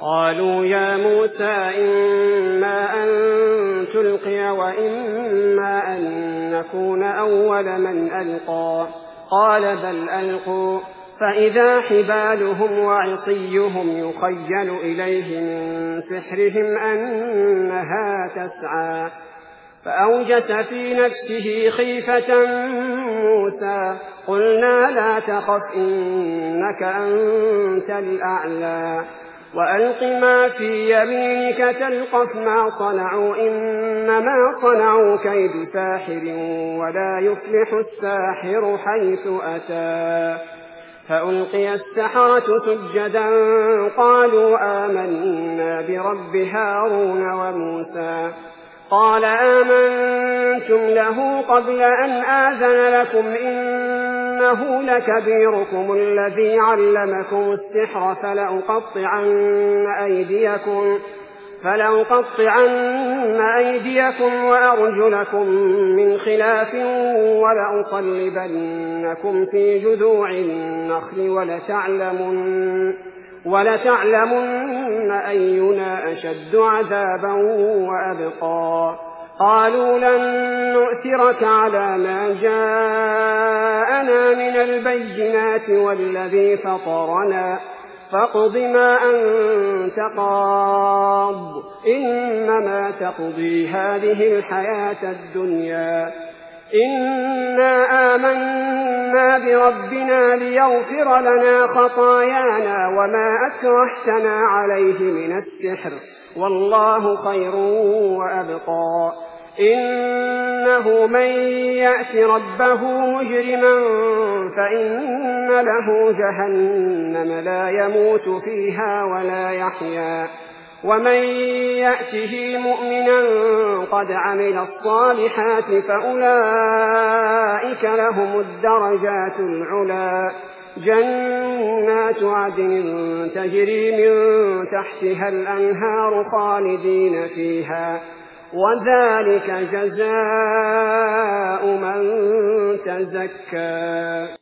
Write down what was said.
قالوا يا موسى إما أن تلقي وإما أن نكون أول من ألقى قال بل ألقوا فإذا حبالهم وعصيهم يخيل إليه من سحرهم أنها تسعى فأوجس في نفسه خيفة موسى قلنا لا تخف إنك أنت الأعلى وألق ما في يمينك تلقف ما صنعوا إنما صنعوا كيد ساحر ولا يفلح الساحر حيث أتى فألقي السحرة سجدا قالوا آمنا برب هارون وموسى قال آمنتم له قبل أن آذن لكم إنه لكبيركم الذي علمكم السحر فلأقطعن أيديكم وأرجلكم من خلاف ولأصلبنكم في جذوع النخل ولتعلمن أينا أشد عذابا وأبقى قالوا لن نؤثرك على ما جاءنا من البينات والذي فطرنا فاقض ما أنت قاض إنما تقضي هذه الحياة الدنيا إنا آمنا بربنا ليغفر لنا خطايانا وما أكرهتنا عليه من السحر والله خير وأبقى إنه من يأت ربه مجرما فإن له جهنم لا يموت فيها ولا يحيا ومن يأته مؤمنا قد عمل الصالحات فأولئك لهم الدرجات العلى جنات عدن تجري من تحتها الأنهار خالدين فيها وذلك جزاء من تزكى